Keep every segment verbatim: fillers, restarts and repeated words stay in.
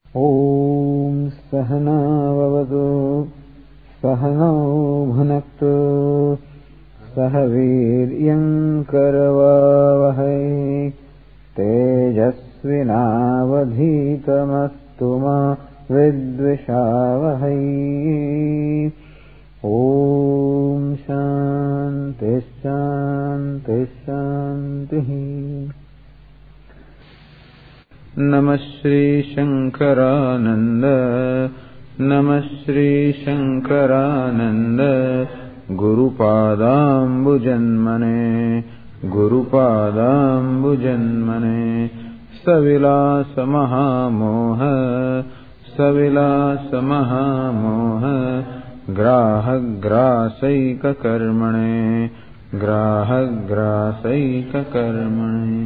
ॐ सहना भवतु सहनौ भुनक्तु सह वीर्यं करवावहै तेजस्विनावधीतमस्तु मा विद्विषावहै। ॐ शान्ति शान्ति शान्तिः। नमः श्री शंकरानंद नमः Shri Shankaranand गुरुपादाम्बुजन्मने गुरुपादाम्बुजन्मने सविलास महामोह सविलास महामोह ग्राहग्रासैककर्मणे ग्राहग्रासैककर्मणे।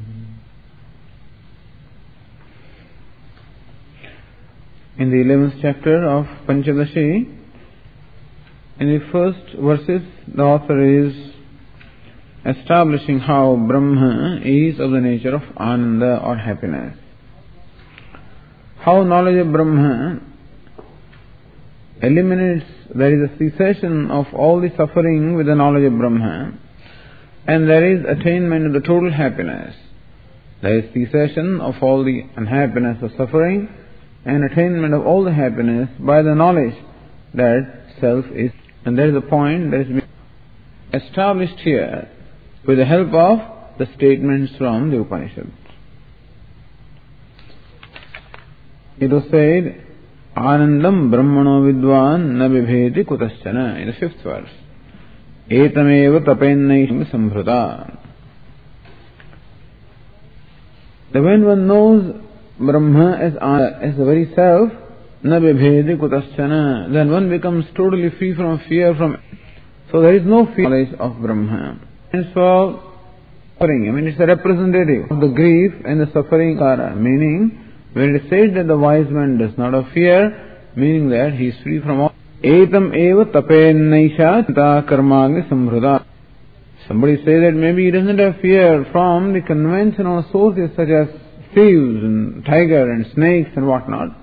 In the eleventh chapter of Panchadashi, in the first verses, the author is establishing how Brahma is of the nature of Ananda or happiness. How knowledge of Brahma eliminates, there is a cessation of all the suffering with the knowledge of Brahma, and there is attainment of the total happiness. There is cessation of all the unhappiness or suffering, and attainment of all the happiness by the knowledge that self is. And that is the point that is being established here with the help of the statements from the Upanishads. It was said, Anandam Brahmano Vidwan na vibheti kutaschana, in the fifth verse. Etameva tapennaisham sambhrata. That when one knows Brahma as, as the very self, na vibheti kutaschana, then one becomes totally free from fear. From So there is no fear knowledge of Brahma. And so, suffering, I mean it's a representative of the grief and the suffering, meaning when it is said that the wise man does not have fear, meaning that he is free from all. Etam eva tapennaisha ta karmagni samhrada. Somebody say that maybe he doesn't have fear from the conventional sources such as thieves and tiger and snakes and whatnot.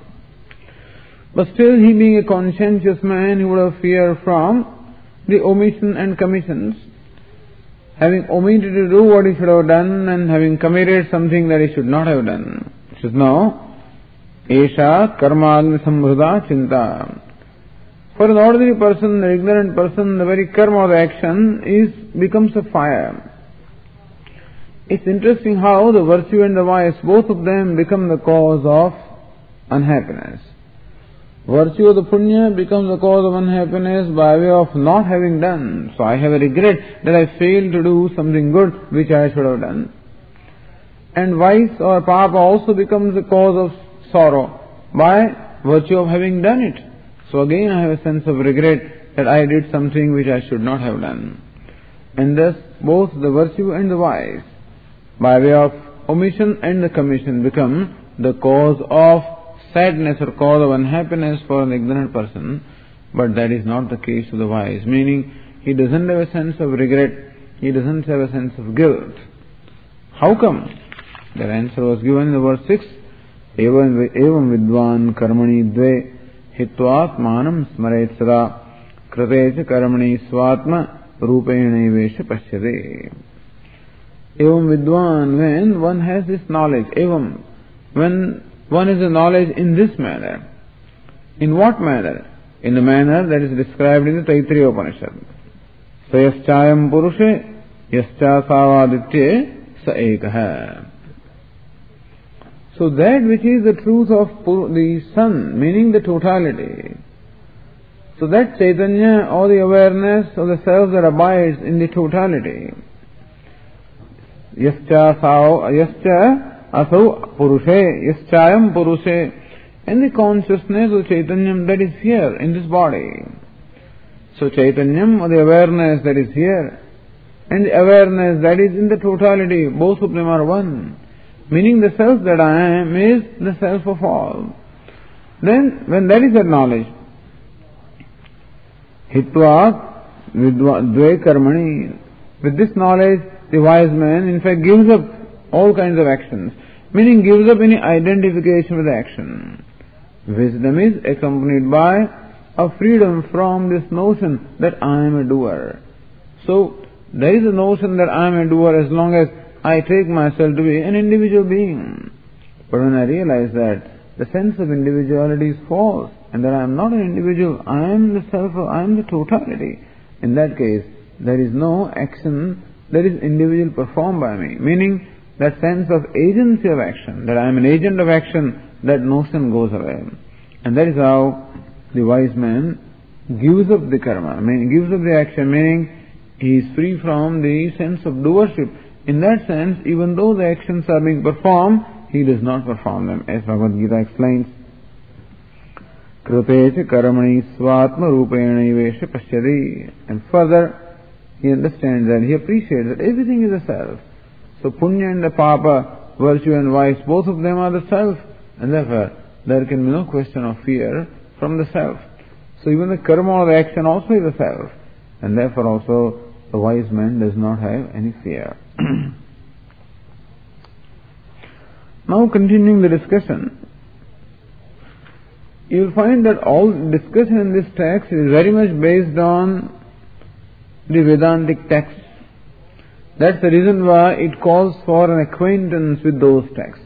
But still, he being a conscientious man, he would have fear from the omission and commissions. Having omitted to do what he should have done and having committed something that he should not have done. He says, no, Esha karmagni samhrada chinta. For an ordinary person, an ignorant person, the very karma of the action is becomes a fire. It's interesting how the virtue and the vice, both of them become the cause of unhappiness. Virtue of the punya becomes the cause of unhappiness by way of not having done. So I have a regret that I failed to do something good which I should have done. And vice or papa also becomes the cause of sorrow by virtue of having done it. So again I have a sense of regret that I did something which I should not have done. And thus both the virtue and the vice, by way of omission and the commission, become the cause of sadness or cause of unhappiness for an ignorant person. But that is not the case of the wise, meaning he doesn't have a sense of regret, he doesn't have a sense of guilt. How come? Their answer was given in the verse six. Evam vidvan karmani dve hitvat manam smaret sada kratecha karmani swatma rupena vesha pashyate. Evam vidwan, when one has this knowledge, evam, when one has a knowledge in this manner. In what manner? In the manner that is described in the Taittiriya Upanishad. Sayaschayam purushe yascha savaditye sa ekaha. So that which is the truth of the sun, meaning the totality. So that Chaitanya or the awareness of the self that abides in the totality. Yascha sav, yascha asau purushe, yaschayam purushe, and the consciousness of Chaitanyam that is here in this body. So Chaitanyam or the awareness that is here, and the awareness that is in the totality, both of them are one. Meaning the self that I am is the self of all. Then when that is acknowledged, hitva dve karmani, with this knowledge the wise man in fact gives up all kinds of actions. meaning gives up any identification with action. Wisdom is accompanied by a freedom from this notion that I am a doer. So, there is a notion that I am a doer as long as I take myself to be an individual being. But when I realize that the sense of individuality is false and that I am not an individual, I am the self, I am the totality. In that case, there is no action that is individual performed by me, meaning that sense of agency of action, that I am an agent of action, that notion goes away. And that is how the wise man gives up the karma, I mean gives up the action, meaning he is free from the sense of doership. In that sense, even though the actions are being performed, he does not perform them, as Bhagavad Gita explains. Krute karmani svatma rupena ivesha pashyadi. And further, he understands that, he appreciates that everything is a self. So punya and the papa, virtue and vice, both of them are the self. And therefore, there can be no question of fear from the self. So even the karma or the action also is a self. And therefore also, the wise man does not have any fear. Now continuing the discussion, you will find that all discussion in this text is very much based on the Vedantic texts. That's the reason why it calls for an acquaintance with those texts.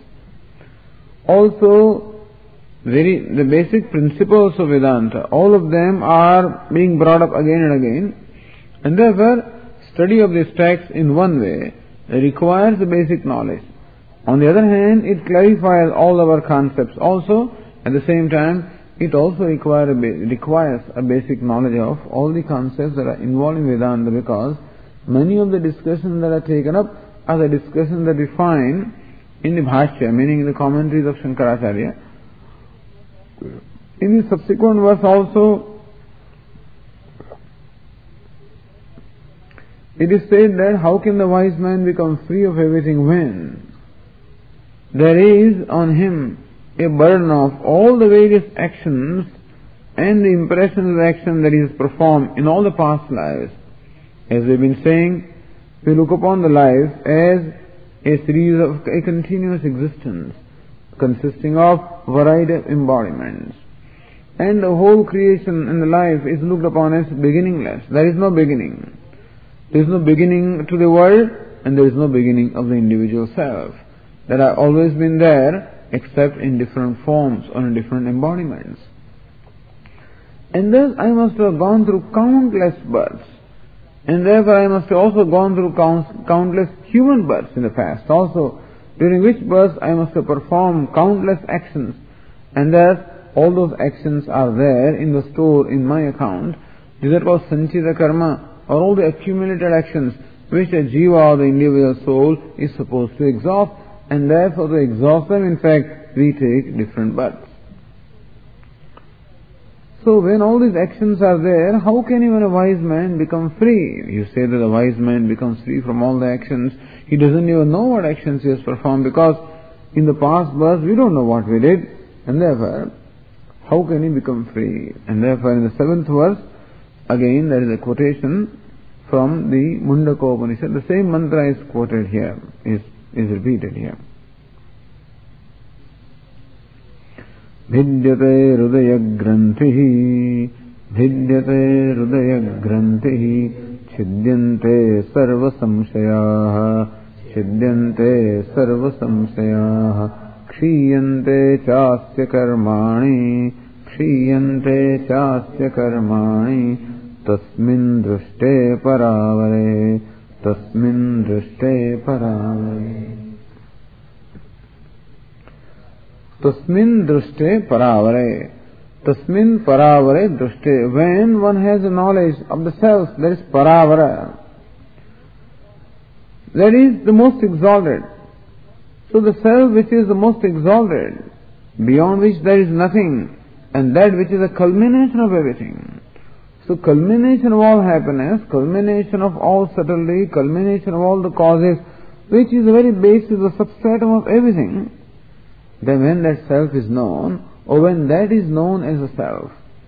Also, very the basic principles of Vedanta, all of them are being brought up again and again, and therefore study of this text in one way requires the basic knowledge. On the other hand, it clarifies all our concepts. Also, at the same time, it also require a ba- requires a basic knowledge of all the concepts that are involved in Vedanta, because many of the discussions that are taken up are the discussions that we find in the Bhashya, meaning in the commentaries of Shankaracharya. In the subsequent verse also, it is said that how can the wise man become free of everything when there is on him a burden of all the various actions and the impressions of action that he has performed in all the past lives. As we've been saying, we look upon the life as a series of a continuous existence consisting of variety of embodiments. And the whole creation and the life is looked upon as beginningless. There is no beginning. There is no beginning to the world, and there is no beginning of the individual self. That have always been there, except in different forms or in different embodiments. And thus I must have gone through countless births, and therefore I must have also gone through count, countless human births in the past also, during which births I must have performed countless actions, and thus all those actions are there in the store in my account. Is that called sanchita karma, or all the accumulated actions which a jiva or the individual soul is supposed to exhaust, and therefore to exhaust them, in fact, we take different births. So when all these actions are there, how can even a wise man become free? You say that a wise man becomes free from all the actions. He doesn't even know what actions he has performed, because in the past births we don't know what we did, and therefore how can he become free? And therefore in the seventh verse, again there is a quotation from the Mundaka Upanishad. The same mantra is quoted here, is, is repeated here. Vidyate Rudaya Grantihi, Vidyate Rudaya Grantihi, Chidyante Sarva Samshayaha, Chidyante Sarva Samshayaha, Kshiyante Chasya Karmani, Kshiyante Chasya Karmani, Tasmin Drushte Paravare, Tasmin Drushte Paravare. Tasmin Drushte Paravare. Tasmin Paravare Drushte. When one has a knowledge of the self, there is Paravara. That is the most exalted. So the self which is the most exalted, beyond which there is nothing, and that which is a culmination of everything. So culmination of all happiness, culmination of all subtlety, culmination of all the causes, which is the very basis, the substratum of everything, then when that self is known, or when that is known as a self,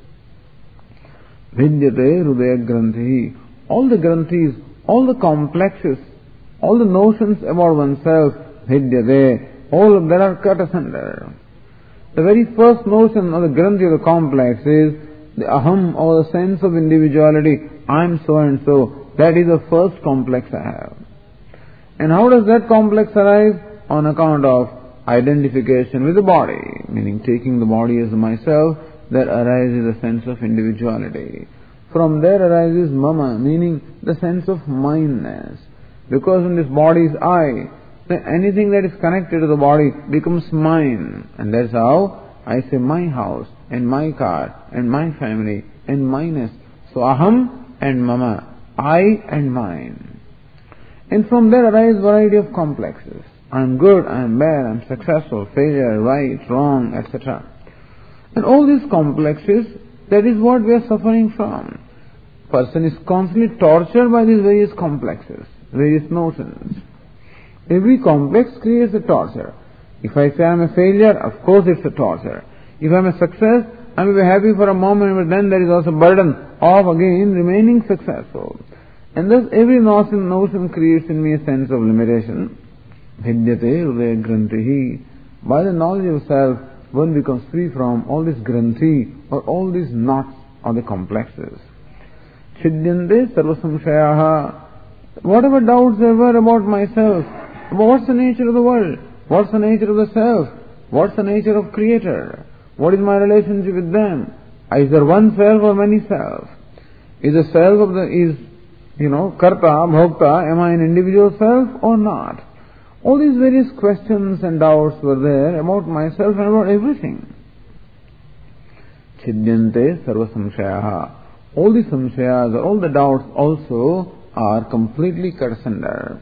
Vidyate Rudaya Granthi, all the granthis, all the complexes, all the notions about oneself, Vidyate, all of that are cut asunder. The very first notion of the granthi of the complex is the aham, or the sense of individuality. I am so and so. That is the first complex I have. And how does that complex arise? On account of identification with the body, meaning taking the body as myself, there arises a sense of individuality. From there arises mama, meaning the sense of mindness. Because when this body is I, then anything that is connected to the body becomes mine. And that's how I say my house, and my car, and my family, and mineness. So aham and mama, I and mine. And from there arise variety of complexes. I am good, I am bad, I am successful, failure, right, wrong, et cetera. And all these complexes, that is what we are suffering from. Person is constantly tortured by these various complexes, various notions. Every complex creates a torture. If I say I am a failure, of course it's a torture. If I am a success, I may be happy for a moment, but then there is also burden of again remaining successful. And thus every notion, notion creates in me a sense of limitation. Vidyate hridaya granthi. By the knowledge of self, one becomes free from all this granthi, or all these knots, or the complexes. Chidyante sarva samshayaha. Whatever doubts there were about myself, about what's the nature of the world, what's the nature of the self, what's the nature of Creator, what is my relationship with them, is there one self or many self, is the self of the, is, you know, karta, bhokta, am I an individual self or not? All these various questions and doubts were there about myself and about everything. Chidyante sarva samshayaha. All the samshayas, all the doubts also are completely cut asunder.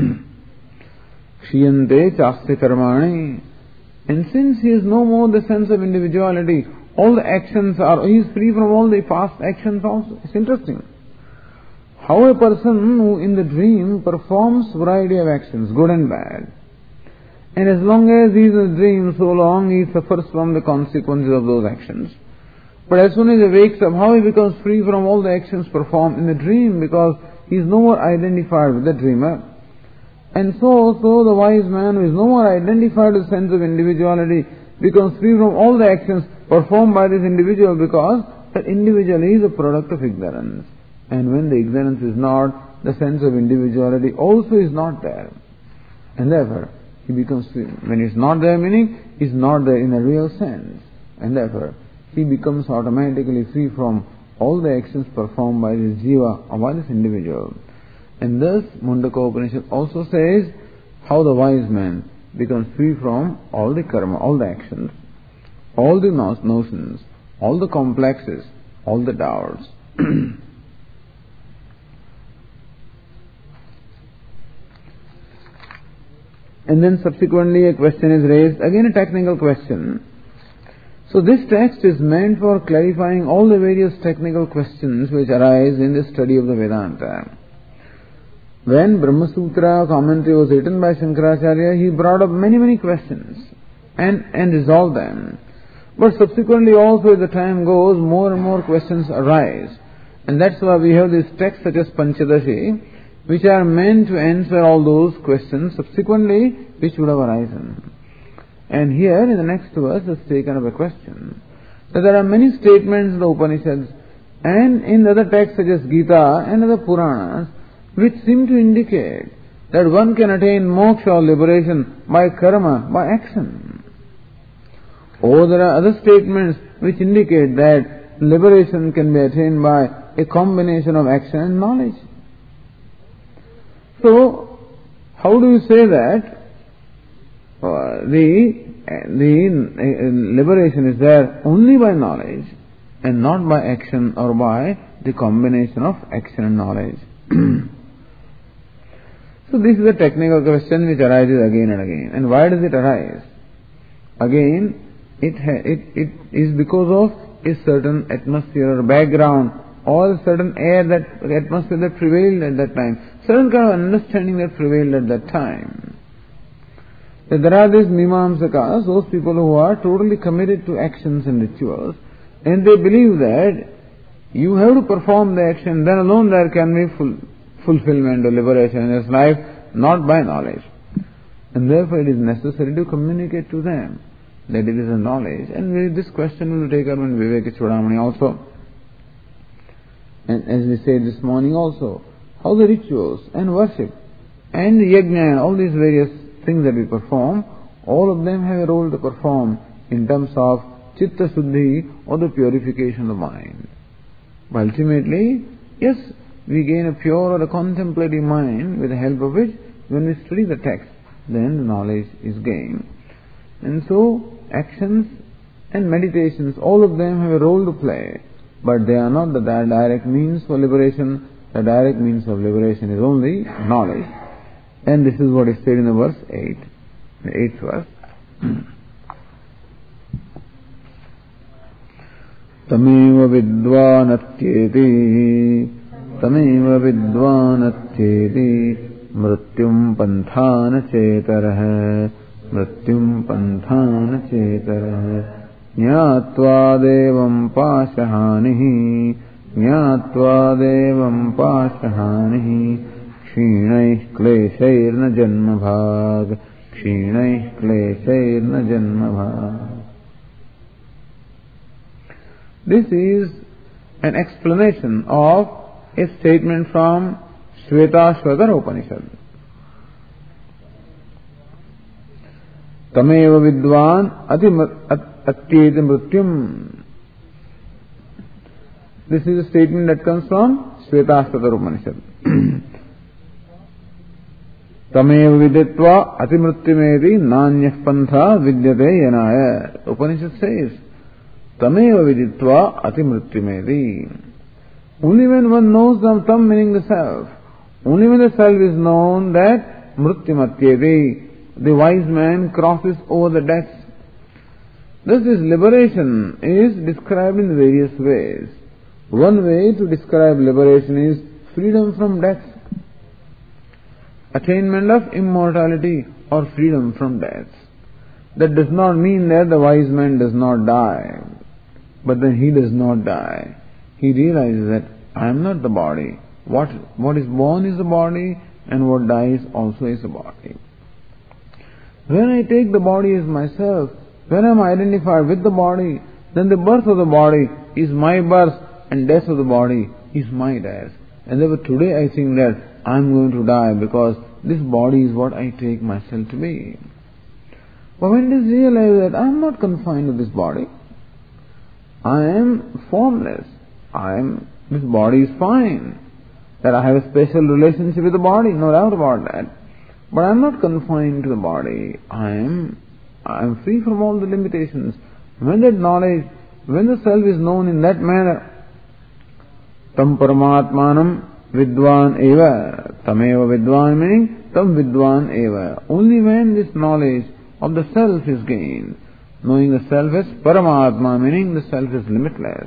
Kshiyante chasya karmani. And since he has no more the sense of individuality, all the actions are, he is free from all the past actions also. It's interesting. How a person who in the dream performs variety of actions, good and bad, and as long as he is in the dream, so long he suffers from the consequences of those actions. But as soon as he wakes up, how he becomes free from all the actions performed in the dream, because he is no more identified with the dreamer. And so also the wise man who is no more identified with the sense of individuality becomes free from all the actions performed by this individual, because that individual is a product of ignorance. And when the ignorance is not, the sense of individuality also is not there. And therefore, he becomes free. When he is not there, meaning he is not there in a real sense. And therefore, he becomes automatically free from all the actions performed by this jiva or by this individual. And thus, Mundaka Upanishad also says how the wise man becomes free from all the karma, all the actions, all the notions, all the complexes, all the doubts. And then subsequently a question is raised, again a technical question. So this text is meant for clarifying all the various technical questions which arise in the study of the Vedanta. When Brahma Sutra commentary was written by Shankaracharya, he brought up many, many questions and, and resolved them. But subsequently also as the time goes, more and more questions arise. And that's why we have these texts such as Panchadashi, which are meant to answer all those questions subsequently which would have arisen. And here in the next verse is taken up a question. So there are many statements in the Upanishads and in other texts such as Gita and other Puranas which seem to indicate that one can attain moksha or liberation by karma, by action. Or there are other statements which indicate that liberation can be attained by a combination of action and knowledge. So, how do you say that uh, the, the uh, liberation is there only by knowledge and not by action or by the combination of action and knowledge? So this is a technical question which arises again and again. And why does it arise? Again, it, ha- it, it is because of a certain atmosphere or background or a certain air, that atmosphere that prevailed at that time, certain kind of understanding that prevailed at that time. That there are these Mimamsakas, those people who are totally committed to actions and rituals, and they believe that you have to perform the action, then alone there can be full, fulfillment or liberation in this life, not by knowledge. And therefore it is necessary to communicate to them that it is a knowledge. And this question will take up in Viveka Chudamani also. And as we said this morning also, how the rituals and worship and yajna and all these various things that we perform, all of them have a role to perform in terms of chitta suddhi or the purification of the mind. But ultimately, yes, we gain a pure or a contemplative mind with the help of which, when we study the text, then the knowledge is gained. And so, actions and meditations, all of them have a role to play, but they are not the direct means for liberation. The direct means of liberation is only knowledge. And this is what is said in the verse eight, the eighth verse. Tameva vidvanatyeti, tameva vidvanatyeti, mrityum panthana chetarah, mrityum panthana chetarah, jnatva devam pashahanihi, jnatva devam pashahanihi, kshinai kleshairna janma bhag, kshinai kleshairna janma bhag. This is an explanation of a statement from Shvetashvatara Upanishad. Tameva vidvan atyeti mrityum. This is a statement that comes from Shvetashvatara Upanishad. Tameva viditva atimrityumeti nanyah pantha vidyate yanaya. Upanishad says, Tameva viditva atimrityumeti. Only when one knows the tam meaning the self, only when the self is known that mrityumatyeti, the wise man crosses over the death. Thus this liberation is described in various ways. One way to describe liberation is freedom from death, attainment of immortality or freedom from death. That does not mean that the wise man does not die, but then he does not die. He realizes that I am not the body. What, what is born is the body, and what dies also is the body. When I take the body as myself, when I am identified with the body, then the birth of the body is my birth and death of the body is my death. And therefore today I think that I am going to die because this body is what I take myself to be. But when it is realized that I am not confined to this body, I am formless, I am, this body is fine, that I have a special relationship with the body, no doubt about that. But I am not confined to the body. I am, I am free from all the limitations. When that knowledge, when the self is known in that manner, tam paramatmanam vidvan eva, tameva vidvan meaning tam vidvan eva. Only when this knowledge of the self is gained, knowing the self as paramatma, meaning the self is limitless,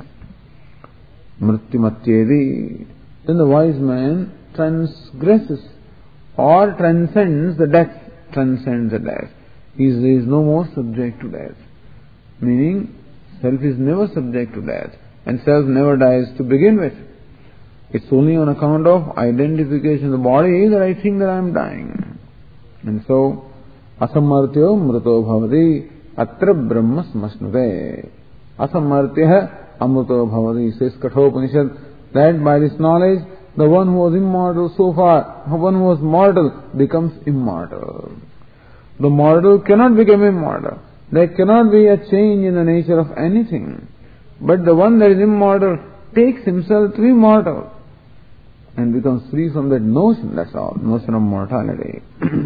mrityumatyeti, then the wise man transgresses or transcends the death, transcends the death. He is, he is no more subject to death. Meaning, self is never subject to death, and self never dies to begin with. It's only on account of identification of the body that I think that I am dying. And so, asamartyo mrito bhavati atra brahma smasnute. Asamartya amrito bhavati, says Kathopanishad, that by this knowledge, the one who was immortal so far, the one who was mortal becomes immortal. The mortal cannot become immortal. There cannot be a change in the nature of anything. But the one that is immortal takes himself to be mortal and becomes free from that notion, that's all, notion of mortality.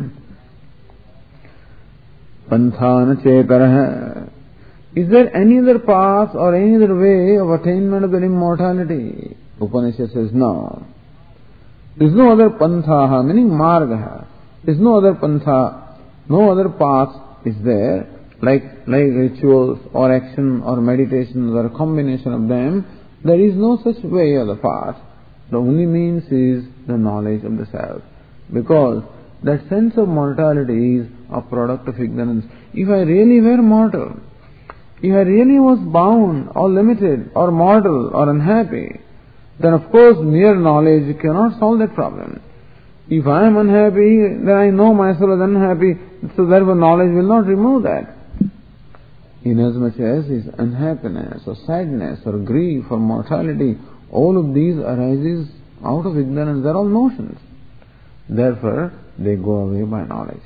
Panthana chetarah. Is there any other path or any other way of attainment of that immortality? Upanishad says no. There is no other pantha, meaning marga. There is no other pantha, no other path is there, like, like rituals or action or meditations or a combination of them. There is no such way or the path. The only means is the knowledge of the self. Because that sense of mortality is a product of ignorance. If I really were mortal, if I really was bound or limited or mortal or unhappy, then of course mere knowledge cannot solve that problem. If I am unhappy, then I know myself as unhappy, so therefore knowledge will not remove that. Inasmuch as is unhappiness or sadness or grief or mortality, all of these arises out of ignorance. They are all notions. Therefore, they go away by knowledge.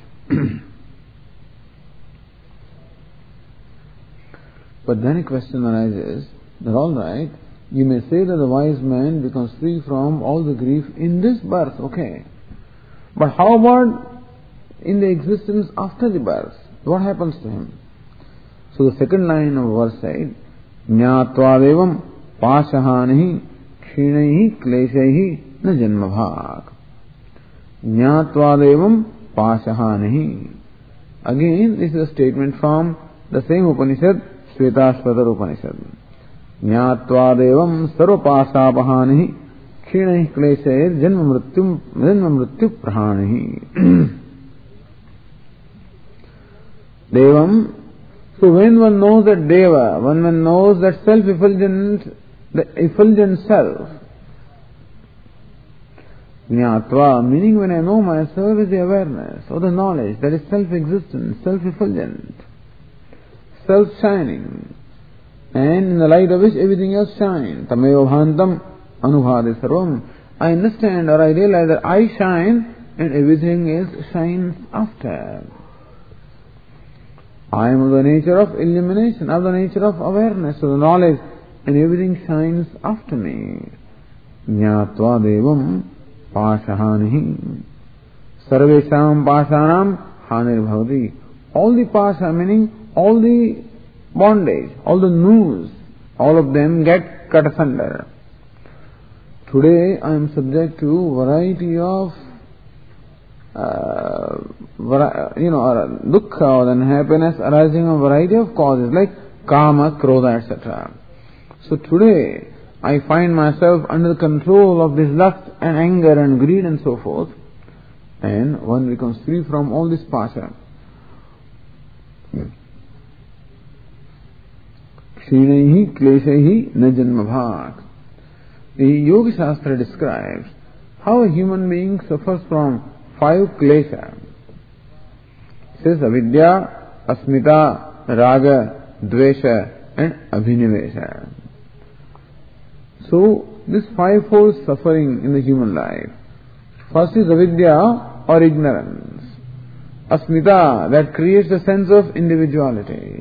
But then a question arises that all right, you may say that the wise man becomes free from all the grief in this birth, okay. But how about in the existence after the birth? What happens to him? So the second line of verse said, Jnatvadevam pashahanihi kshinaihi kleshaihi na janmabhag. Jnatvadevam pashahanihi. Again, this is a statement from the same Upanishad, Shvetashvatar Upanishad. Jnatvadevam sarvapasapahanihi kshinaihi kleshair janma mrityu janma mrityu prahanihi. Devam. So when one knows that Deva, when one knows that self-effulgent, the effulgent self, Jnatva, meaning when I know myself is the awareness or the knowledge that is self-existent, self-effulgent, self-shining, and in the light of which everything else shines. Tameva bhantam anubhade sarvam. I understand or I realize that I shine and everything else shines after. I am of the nature of illumination, of the nature of awareness, of the knowledge, and everything shines after me. Jnatva devam pashahanihi. Sarvesham pashanam hanir bhavati. All the pasha, meaning all the bondage, all the noose, all of them get cut asunder. Today I am subject to variety of Uh, you know, dukkha or unhappiness arising of a variety of causes like kama, krodha, et cetera. So today I find myself under the control of this lust and anger and greed and so forth, and one becomes free from all this pasha. Kshinaihi kleshaihi na janmabhag. The Yoga Shastra describes how a human being suffers from five klesha. It says avidya, asmita, raga, dvesha and abhinivesha. So, this fivefold suffering in the human life. First is avidya or ignorance. Asmita, that creates a sense of individuality.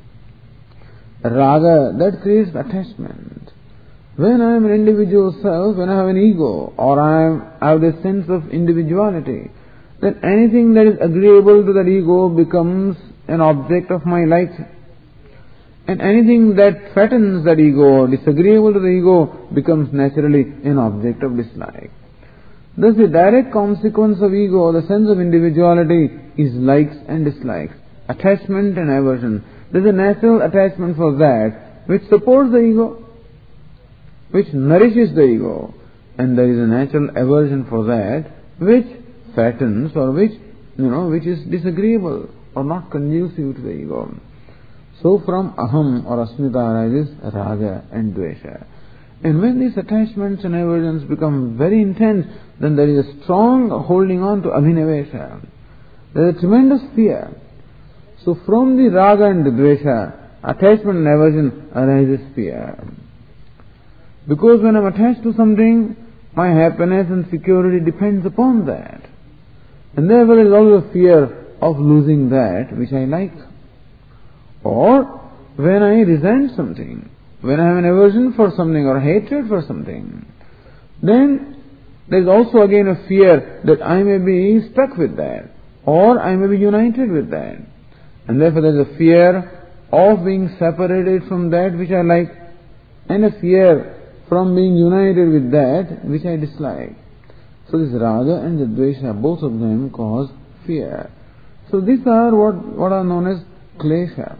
Raga, that creates attachment. When I am an individual self, when I have an ego, or I, am, I have this sense of individuality, then anything that is agreeable to that ego becomes an object of my like. And anything that fattens that ego, disagreeable to the ego, becomes naturally an object of dislike. Thus the direct consequence of ego, the sense of individuality, is likes and dislikes, attachment and aversion. There is a natural attachment for that which supports the ego, which nourishes the ego, and there is a natural aversion for that which fattens or which, you know, which is disagreeable or not conducive to the ego. So from aham or asmita arises raga and dvesha. And when these attachments and aversions become very intense, then there is a strong holding on to abhinivesha. There is a tremendous fear. So from the raga and the dvesha, attachment and aversion arises fear. Because when I am attached to something, my happiness and security depends upon that. And therefore there is always a fear of losing that which I like. Or when I resent something, when I have an aversion for something or hatred for something, then there is also again a fear that I may be stuck with that, or I may be united with that. And therefore there is a fear of being separated from that which I like, and a fear from being united with that which I dislike. So this raga and the dvesha, both of them cause fear. So these are what, what are known as klesha.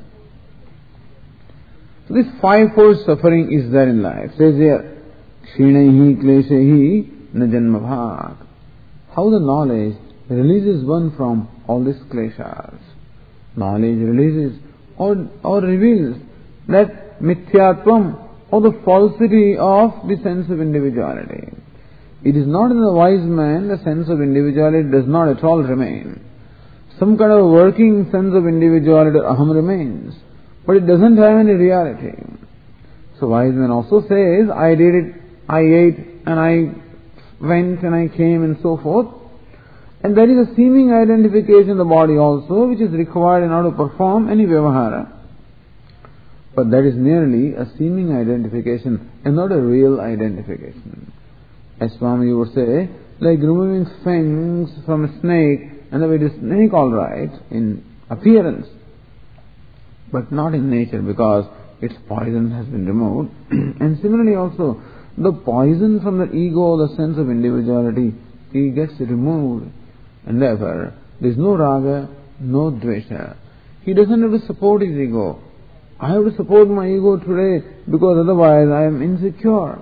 So this fivefold suffering is there in life. It says here, kshinaihi kleshehi na janmabhag. How the knowledge releases one from all these kleshas. Knowledge releases or, or reveals that mithyatvam, or the falsity of the sense of individuality. it is not in the wise man the sense of individuality does not at all remain. Some kind of working sense of individuality, aham, remains, but it doesn't have any reality. So wise man also says, I did it, I ate, and I went and I came and so forth. And there is a seeming identification in the body also, which is required in order to perform any vyavahara. But that is merely a seeming identification and not a real identification. As Swami would say, like removing fangs from a snake, and the way it is snake all right in appearance, but not in nature, because its poison has been removed. And similarly also, the poison from the ego, the sense of individuality, it gets removed. And therefore, there is no raga, no dvesha. He doesn't have to support his ego. I have to support my ego today because otherwise I am insecure.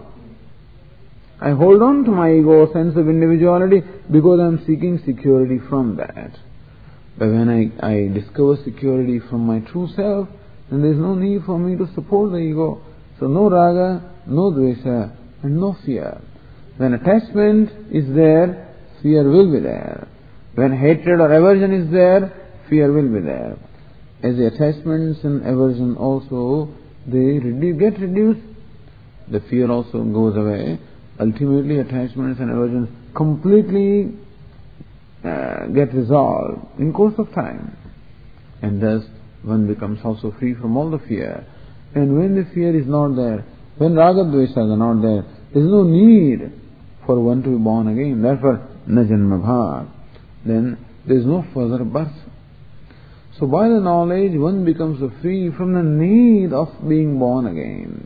I hold on to my ego, sense of individuality, because I am seeking security from that. But when I, I discover security from my true self, then there is no need for me to support the ego. So no raga, no dvesha, and no fear. When attachment is there, fear will be there. When hatred or aversion is there, fear will be there. As the attachments and aversion also, they redu- get reduced, the fear also goes away. Ultimately, attachments and aversions completely uh, get resolved in course of time. And thus, one becomes also free from all the fear. And when the fear is not there, when raga dveshas are not there, there is no need for one to be born again. Therefore, na janma bhav. Then there is no further birth. So by the knowledge, one becomes free from the need of being born again.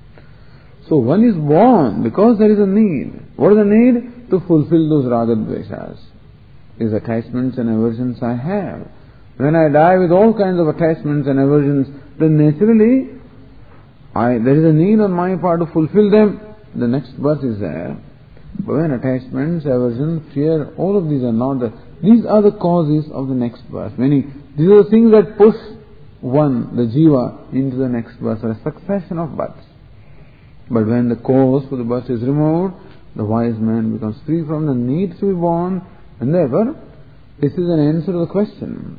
So one is born because there is a need. What is the need? To fulfill those raga dveshas. These attachments and aversions I have. When I die with all kinds of attachments and aversions, then naturally I, there is a need on my part to fulfill them. The next birth is there. But when attachments, aversion, fear, all of these are not there. These are the causes of the next birth. Meaning, these are the things that push one, the jiva, into the next birth, or a succession of births. But when the cause for the birth is removed, the wise man becomes free from the need to be born, and therefore, this is an answer to the question.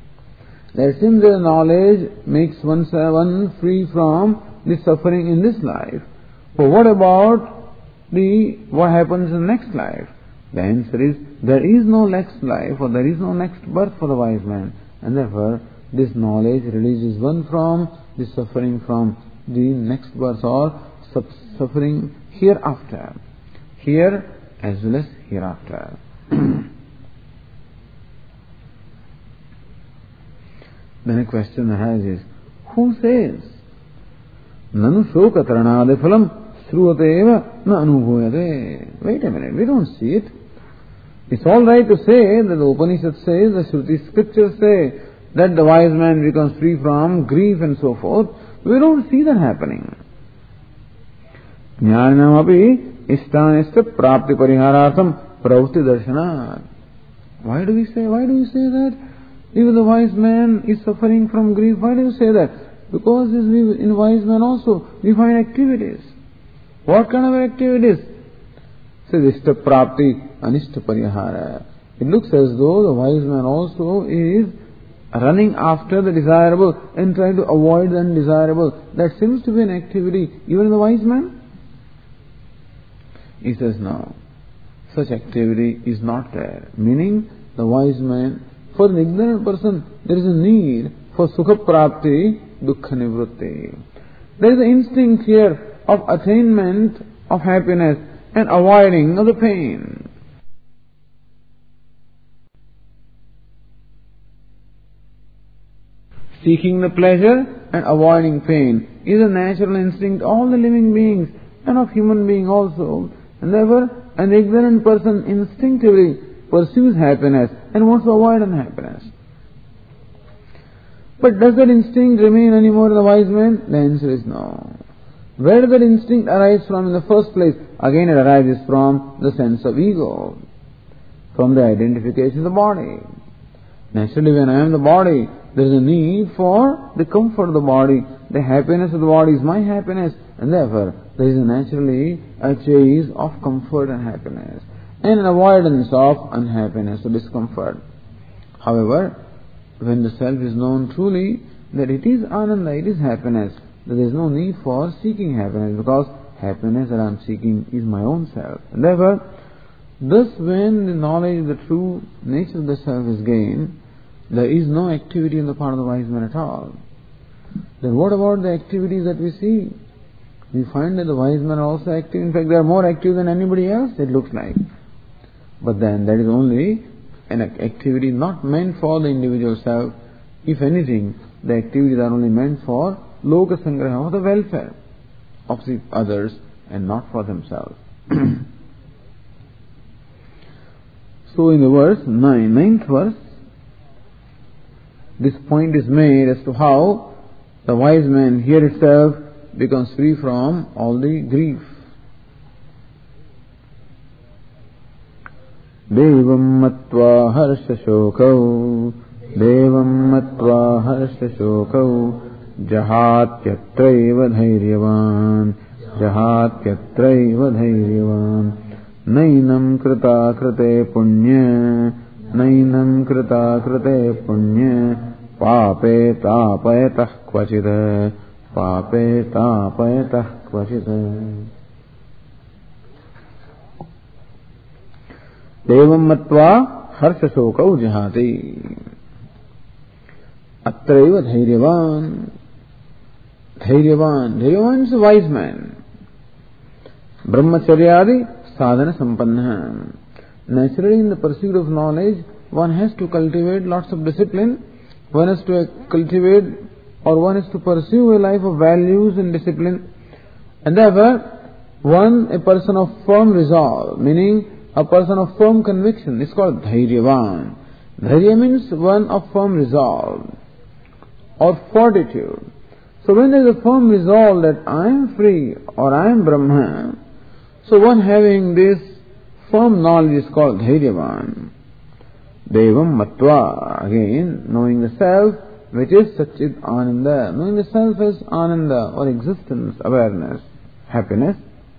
That seems that knowledge makes one, one free from the suffering in this life. But what about the what happens in the next life? The answer is, there is no next life, or there is no next birth for the wise man. And therefore, this knowledge releases one from the suffering from the next birth, or suffering hereafter. Here as well as hereafter. Then a question arises, who says, Nanu shoka taranade phalam sruvate eva na anubhoyate? Wait a minute, we don't see it. It's all right to say that the Upanishad says, the Shruti scriptures say that the wise man becomes free from grief and so forth. We don't see that happening. Jnanam api ishtanestha prapti pariharartham pravrutti darshanat. Why do we say, why do we say that? Even the wise man is suffering from grief. Why do you say that? Because in wise man also we find activities. What kind of activities? Says ishta prapti anishta parihara. It looks as though the wise man also is running after the desirable and trying to avoid the undesirable. That seems to be an activity even in the wise man. He says no. Such activity is not there. Meaning the wise man, for an ignorant person, there is a need for sukha prapti, dukkha nivrutti. There is an instinct here of attainment of happiness and avoiding of the pain. Seeking the pleasure and avoiding pain is a natural instinct of all the living beings and of human beings also. And therefore, an ignorant person instinctively pursues happiness and wants to avoid unhappiness. But does that instinct remain anymore in the wise man? The answer is no. Where did that instinct arise from in the first place? Again, it arises from the sense of ego, from the identification of the body. Naturally, when I am the body, there is a need for the comfort of the body. The happiness of the body is my happiness, and therefore there is naturally a chase of comfort and happiness, and an avoidance of unhappiness or discomfort. However, when the self is known truly that it is ananda, it is happiness, there is no need for seeking happiness, because happiness that I am seeking is my own self. And therefore, thus when the knowledge of the true nature of the self is gained, there is no activity on the part of the wise man at all. Then what about the activities that we see? We find that the wise men are also active. In fact, they are more active than anybody else, it looks like. But then that is only an activity not meant for the individual self. If anything, the activities are only meant for loka sangraha, for the welfare of the others and not for themselves. So in the verse nine, ninth verse, this point is made as to how the wise man here itself becomes free from all the grief. Devam matva harsha shokau, devam matva harsha shokau, jahatyatraiva dhairyavan, jahatyatraiva dhairyavan, nainam krita krite punya, nainam krita krite punya, pape tapayatah kvachita, pape tapayatah kvachita. Devam matva harsha shokau jahati. Atraiva dhairyavan. Dhairyavan. Dhairyavan is a wise man. Brahmacharyadi sadhana sampanna. Naturally, in the pursuit of knowledge, one has to cultivate lots of discipline. One has to cultivate or one has to pursue a life of values and discipline. And therefore, one, a person of firm resolve, meaning a person of firm conviction, is called dhairyavan. Dhairya means one of firm resolve or fortitude. So when there is a firm resolve that I am free or I am Brahma, so one having this firm knowledge is called dhairyavan. Devam matva, again, knowing the self, which is Satchit Ananda, knowing the self as Ananda or existence, awareness, happiness.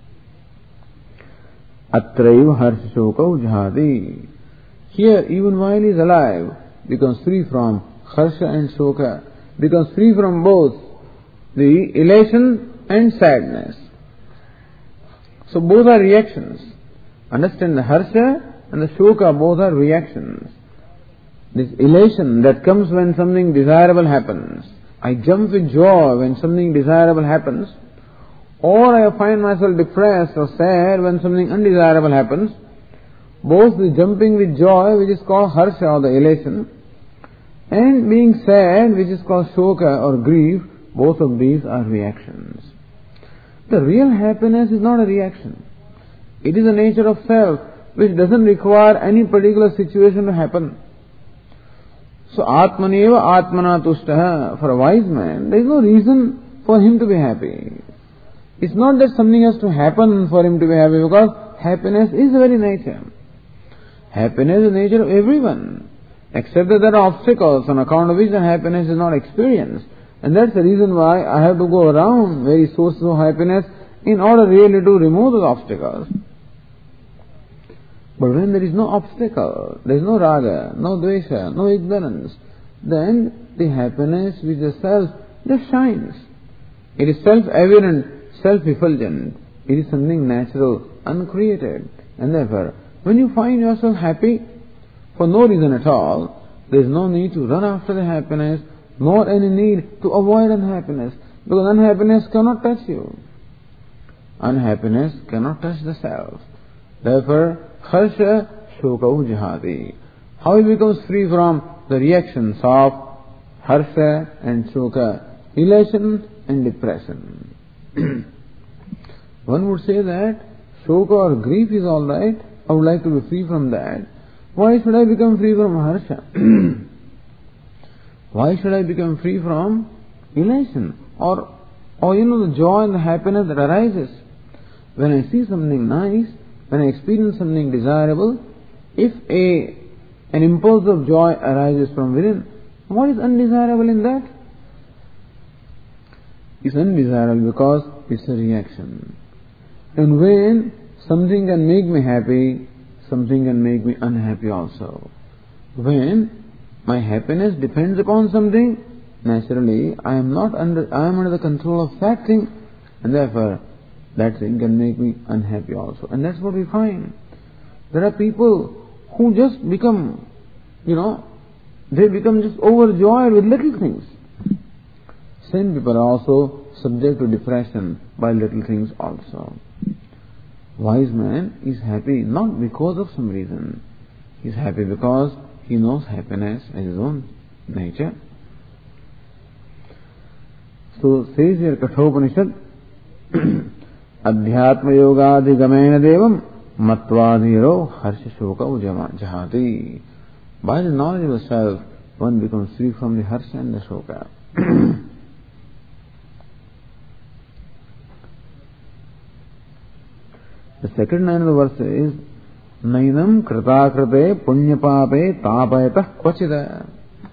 Atraiva harsha shokau jahati. Here, even while he is alive, becomes free from harsha and shoka, becomes free from both the elation and sadness. So both are reactions. Understand, the harsha and the shoka, both are reactions. This elation that comes when something desirable happens. I jump with joy when something desirable happens, or I find myself depressed or sad when something undesirable happens. Both the jumping with joy, which is called harsha or the elation, and being sad, which is called shoka or grief, both of these are reactions. The real happiness is not a reaction. It is the nature of self, which doesn't require any particular situation to happen. So, atmaneva atmana tushtaha. For a wise man, there is no reason for him to be happy. It's not that something has to happen for him to be happy, because happiness is the very nature. Happiness is the nature of everyone, except that there are obstacles on account of which the happiness is not experienced. And that's the reason why I have to go around various sources of happiness in order really to remove those obstacles. But when there is no obstacle, there is no raga, no dvesha, no ignorance, then the happiness which the self just shines. It is self-evident, self-effulgent. It is something natural, uncreated. And therefore, when you find yourself happy, for no reason at all, there is no need to run after the happiness, nor any need to avoid unhappiness, because unhappiness cannot touch you. Unhappiness cannot touch the self. Therefore, harsha shokau jahati. How he becomes free from the reactions of harsha and shoka, elation and depression. One would say that shoka or grief is all right. I would like to be free from that. Why should I become free from harsha? Why should I become free from elation? Or, or you know, the joy and the happiness that arises when I see something nice, when I experience something desirable. If a an impulse of joy arises from within, what is undesirable in that? It's undesirable because it's a reaction. And when something can make me happy, something can make me unhappy also. When my happiness depends upon something, naturally I am not under, I am under the control of that thing, and therefore that thing can make me unhappy also. And that's what we find. There are people who just become, you know, they become just overjoyed with little things. Same people are also subject to depression by little things also. Wise man is happy not because of some reason. He is happy because he knows happiness as his own nature. So says here Kathopanishad, Adhyatma yogadhigamena devam matvadhiro harsha shoka jahati. By the knowledge of the self, one becomes free from the harsha and the shoka. The second line of the verse is Nainam kritakrite punyapape tapayatah kvachida.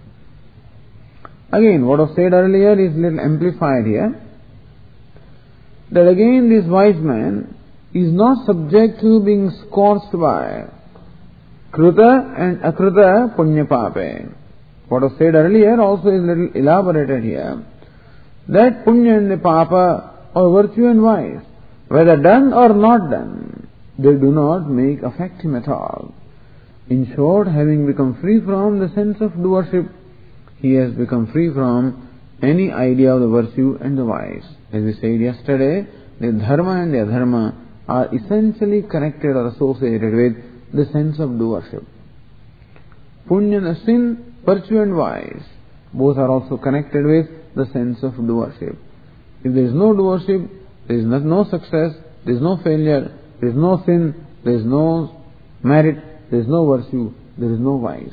Again, what was said earlier is little amplified here. That again this wise man is not subject to being scorched by krita and akrita punyapape. What was said earlier also is little elaborated here. That punya and the papa are virtue and vice. Whether done or not done, they do not make affect him at all. In short, having become free from the sense of doership, he has become free from any idea of the virtue and the vice. As we said yesterday, the dharma and the adharma are essentially connected or associated with the sense of doership. Punya and sin, virtue and vice, both are also connected with the sense of doership. If there is no doership, there is no success, there is no failure, there is no sin, there is no merit, there is no virtue, there is no vice.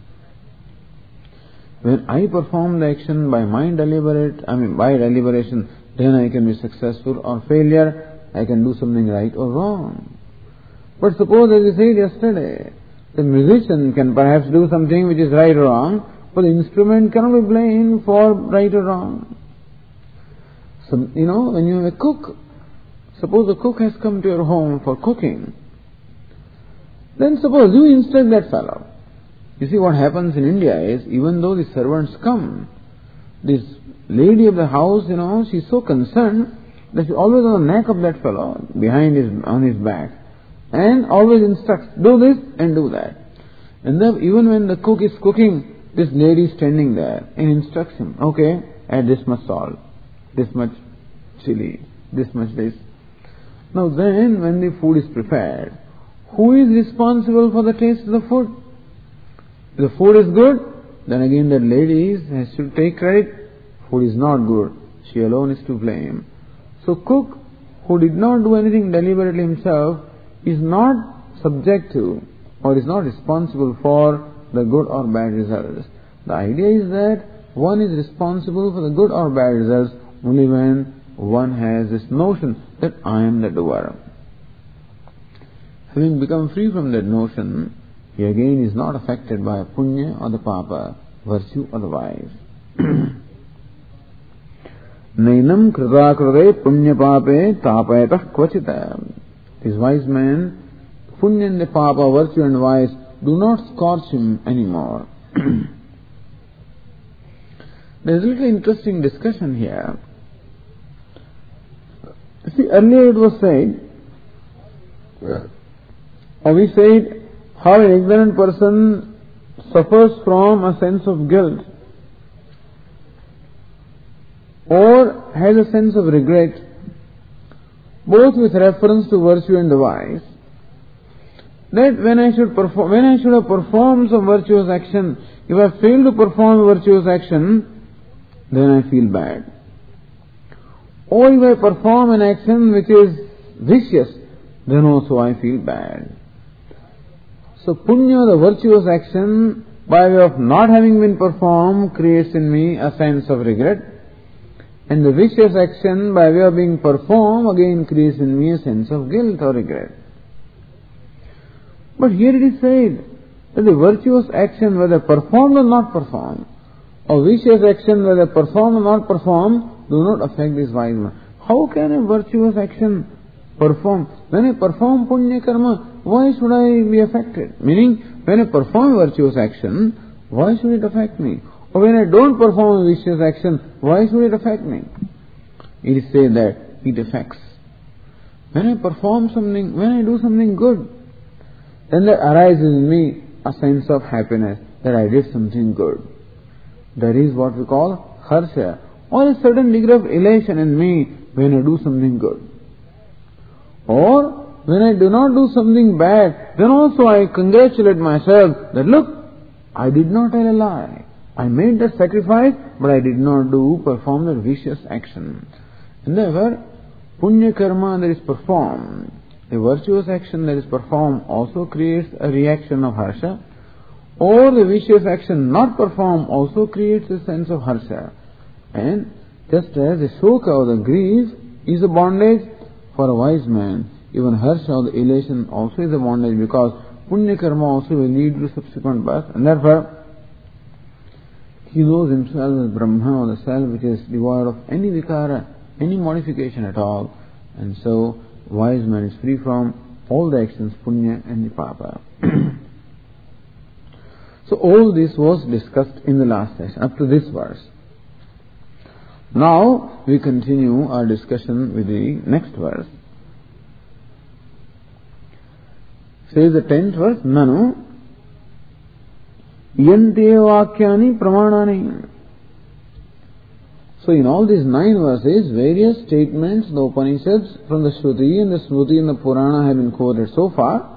When I perform the action by mind deliberate, I mean by deliberation, then I can be successful or failure, I can do something right or wrong. But suppose, as we said yesterday, the musician can perhaps do something which is right or wrong, but the instrument cannot be blamed for right or wrong. So, you know, when you have a cook, suppose a cook has come to your home for cooking, then suppose you instruct that fellow. You see, what happens in India is, even though the servants come, this lady of the house, you know, she's so concerned that she's always on the neck of that fellow, behind his, on his back, and always instructs, do this and do that. And then even when the cook is cooking, this lady is standing there and instructs him, okay, add this much salt, this much chili, this much this. Now then, when the food is prepared, who is responsible for the taste of the food? If the food is good, then again that lady has to take credit. Food is not good, she alone is to blame. So cook, who did not do anything deliberately himself, is not subject to or is not responsible for the good or bad results. The idea is that one is responsible for the good or bad results only when one has this notion that I am the doer. Having become free from that notion, he again is not affected by punya or the papa, virtue or the vice. Nainam kritakrite punya pape tapayatah kvachita. This wise man, punya and the papa, virtue and vice, do not scorch him anymore. There is a little interesting discussion here. See, earlier it was said, or we said, how an ignorant person suffers from a sense of guilt or has a sense of regret, both with reference to virtue and the vice, that when I should perform, when I should have performed some virtuous action, if I fail to perform a virtuous action, then I feel bad. Or if I perform an action which is vicious, then also I feel bad. So punya, the virtuous action, by way of not having been performed, creates in me a sense of regret. And the vicious action, by way of being performed, again creates in me a sense of guilt or regret. But here it is said that the virtuous action, whether performed or not performed, or vicious action, whether performed or not performed, do not affect this wise man. How can a virtuous action perform. When I perform punya karma, why should I be affected? Meaning, when I perform virtuous action, why should it affect me? Or when I don't perform a vicious action, why should it affect me? It is said that it affects. When I perform something, when I do something good, then there arises in me a sense of happiness that I did something good. That is what we call harsha, or a certain degree of elation in me when I do something good. Or when I do not do something bad, then also I congratulate myself that look, I did not tell a lie. I made that sacrifice, but I did not do, perform that vicious action. And therefore, punya karma that is performed, the virtuous action that is performed also creates a reaction of harsha, or the vicious action not performed also creates a sense of harsha. And just as the shoka or the grief is a bondage for a wise man, even harsha or the elation also is a bondage, because punya karma also will lead to subsequent birth, and therefore he knows himself as Brahma, or the self which is devoid of any vikara, any modification at all, and so wise man is free from all the actions, punya and the papa. So all this was discussed in the last session, up to this verse. Now we continue our discussion with the next verse. Says the tenth verse, Nanu yante vakyani pramanani. So in all these nine verses, various statements, the Upanishads from the Shruti and the Smruti and the Purana have been quoted so far,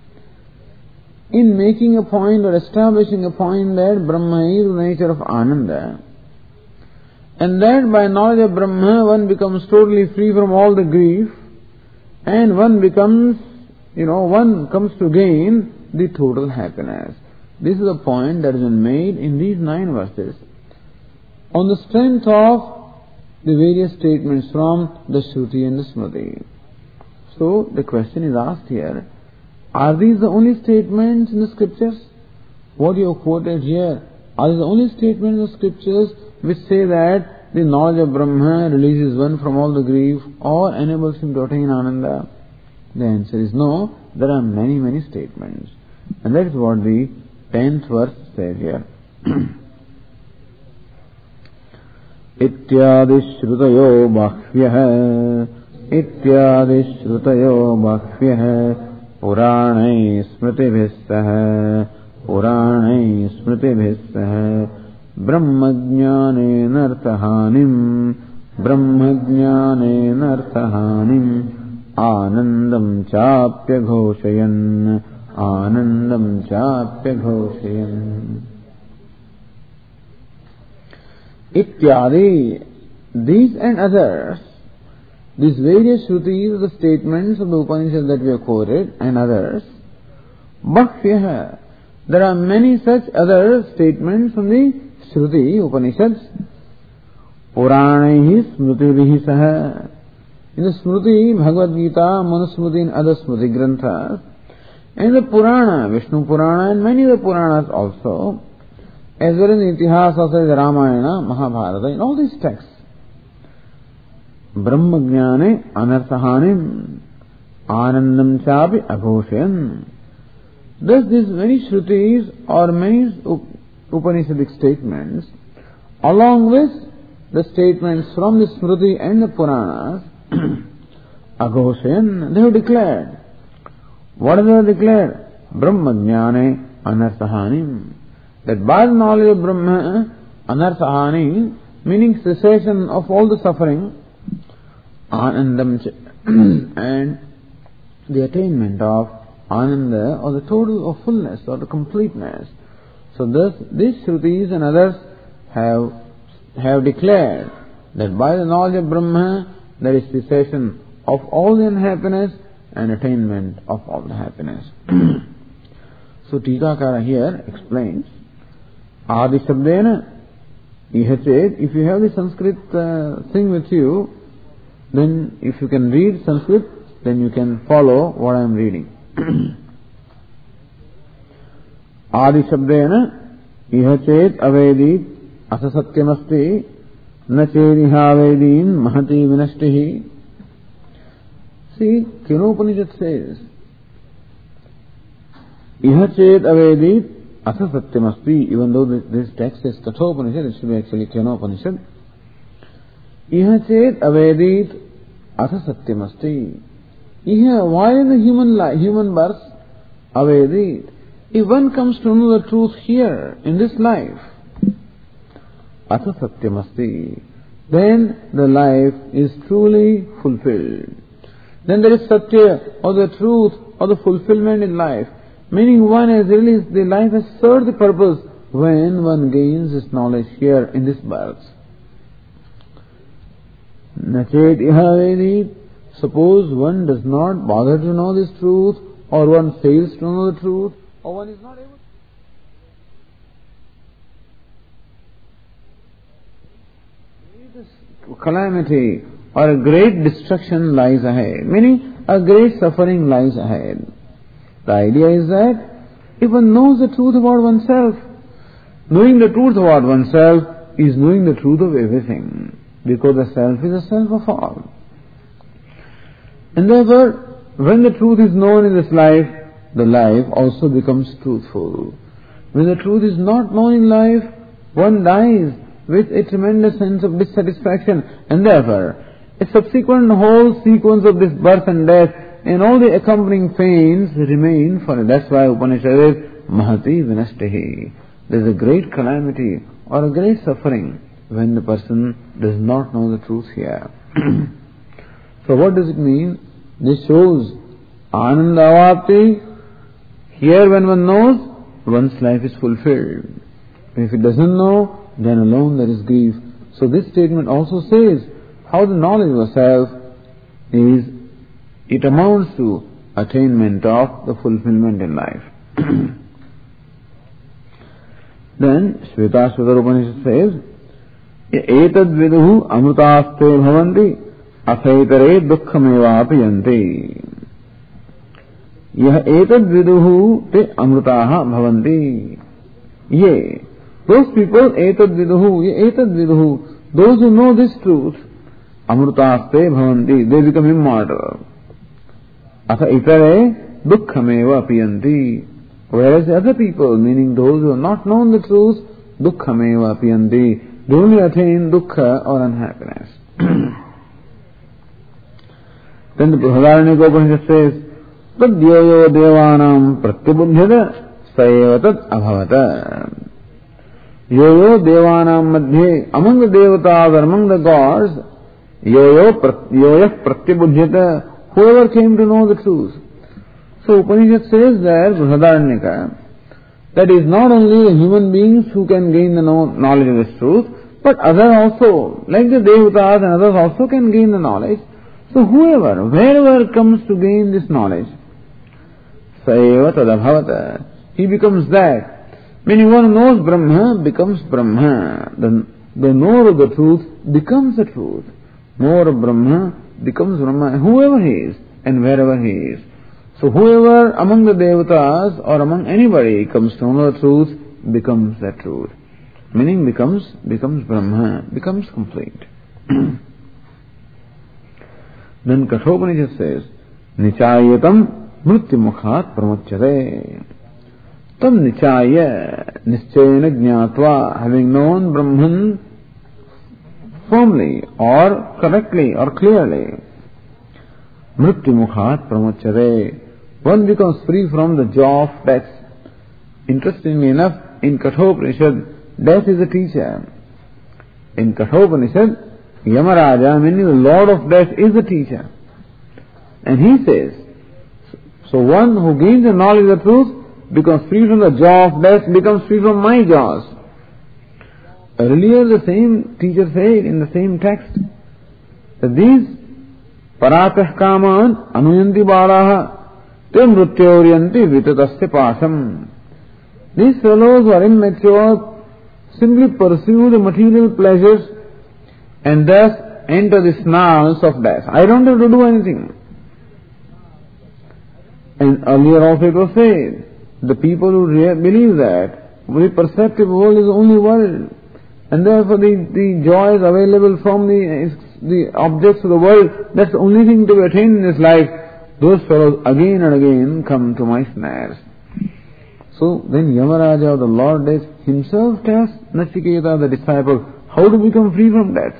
in making a point or establishing a point that Brahma is the nature of Ananda, and that by knowledge of Brahma one becomes totally free from all the grief, and one becomes, you know, one comes to gain the total happiness. This is a point that has been made in these nine verses, on the strength of the various statements from the Shruti and the Smruti. So the question is asked here, are these the only statements in the scriptures? What you have quoted here, are these the only statements in the scriptures which say that the knowledge of Brahma releases one from all the grief or enables him to attain Ananda? The answer is no. There are many, many statements. And that is what the tenth verse says here. Ityadi shrutayo bhakyah Ityadi shrutayo bhakyah Puranai smritibhissah Puranai smritibhissah Brahmajnane narthahanim Brahmajnane narthahanim Anandam chapya ghoshayan Anandam chapya ghoshayan. Ityadi, these and others, these various Shrutis, the statements of the Upanishads that we have quoted, and others, Bhakyah, there are many such other statements from the Shruti Upanishads. Puranaihi smrutibihi saha. In the Smruti, Bhagavad Gita, Manusmruti and other Smruti Granthas, and the Purana, Vishnu Purana and many other Puranas also, as well as in Itihas also the Ramayana, Mahabharata, in all these texts, Brahmajnane anarthahanim Anandam chapi aghoshayan. Thus these many Shrutis or many Upanishadic statements, along with the statements from the Smruti and the Puranas, aghoshayan, they have declared. What have they declared? Brahmajnane anarthahanim. That by the knowledge of Brahma, anarthahani, meaning cessation of all the suffering, anandam and the attainment of ananda, or the total of fullness or the completeness. So thus these Shrutis and others have have declared that by the knowledge of Brahma there is cessation of all the unhappiness and attainment of all the happiness. So Tikakara here explains, Adi Shabdena, he has said, if you have the Sanskrit uh, thing with you, then if you can read Sanskrit, then you can follow what I am reading. Adi Shabdena, iha chet avedit asasatyamasti na chediha vedin mahati vinashtihi. See, Kenopanishad says, Iha chet avedit asa satyamasti, even though this, this text is Kathopanishad, it should be actually Kenopanishad. Iha chet avedit asa satyamasti. Iha, while in the human life, human birth, avedit, if one comes to know the truth here, in this life, asa satyamasti, then the life is truly fulfilled. Then there is satya, or the truth, or the fulfillment in life. Meaning one has really, the life has served the purpose when one gains this knowledge here in this birth. Nachet iha vedit, suppose one does not bother to know this truth, or one fails to know the truth, or one is not able to. Calamity or a great destruction lies ahead, meaning a great suffering lies ahead. The idea is that if one knows the truth about oneself, knowing the truth about oneself is knowing the truth of everything, because the self is the self of all. And therefore, when the truth is known in this life, the life also becomes truthful. When the truth is not known in life, one dies with a tremendous sense of dissatisfaction, and therefore, a subsequent whole sequence of this birth and death and all the accompanying pains remain for it. That's why Upanishad is Mahati Vinashtahi. There is a great calamity or a great suffering when the person does not know the truth here. So what does it mean? This shows Anandavapti. Here when one knows, one's life is fulfilled. If it doesn't know, then alone there is grief. So this statement also says how the knowledge of the self is, it amounts to attainment of the fulfillment in life. Then Shvetashvatara Upanishad says, Etad viduhu amrutaste bhavanti asaitare dukkhamevapi yanti. Yah etad viduhu te amrutaha bhavanti. Ye, those people, etad viduhu, ye etad viduhu, those who know this truth, amrutaste bhavanti, they become immortal. Asa itare dukkhameva piyanti. Whereas the other people, meaning those who have not known the truth, dukkhameva piyanti, they only attain dukkha or unhappiness. Then the Brihadaranyaka Upanishad says, Tad yoyo devanam pratyabuddhyata saeva tad abhavata. Yoyo devanam madhye, among the devatas or among the gods, yoyo yoyah pratyabuddhyata, whoever came to know the truth. So Upanishad says that, Brihadaranyaka, that is not only the human beings who can gain the knowledge of this truth, but others also, like the devatas and others also can gain the knowledge. So whoever, wherever comes to gain this knowledge, saeva tadabhavata, he becomes that. Meaning one who knows Brahma becomes Brahma. The, the knower of the truth becomes the truth. Knower of Brahma becomes Brahma, whoever he is and wherever he is. So whoever among the devatas or among anybody comes to know the truth becomes that truth. Meaning becomes becomes Brahma, becomes complete. Then Kathopanishad says, Nichayatam mrityumukhat pramuchyate. Tam nichaya nischayana jnatva, having known Brahman firmly or correctly or clearly, mrityumukhat pramuchyate, one becomes free from the jaw of death. Interestingly enough, in Kathopanishad, death is a teacher. In Kathopanishad, Yamaraja, meaning the Lord of Death, is a teacher. And he says, so one who gains the knowledge of the truth becomes free from the jaw of death, becomes free from my jaws. Earlier the same teacher said in the same text that these paratah kaman anuyanti balaha te mrityoryanti vitatasya pasam. These fellows who are immature simply pursue the material pleasures and thus enter the snarls of death. I don't have to do anything. And earlier also it was said, the people who re- believe that the perceptive world is the only world, and therefore the, the joys available from the the objects of the world, that's the only thing to be attained in this life, those fellows again and again come to my snares. So then Yamaraja, the Lord Death, himself tells Nachiketa, the disciple, how to become free from death.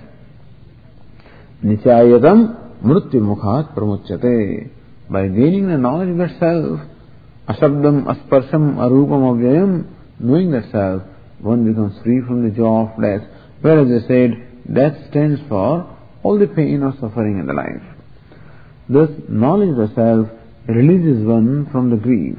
Nichayatam mrityu mukhat pramuchyate. By gaining the knowledge of that self, ashabdam, asparsham, arupam, avyayam, knowing that self, one becomes free from the jaw of death. Whereas they said, death stands for all the pain or suffering in the life. Thus, knowledge of the self releases one from the grief.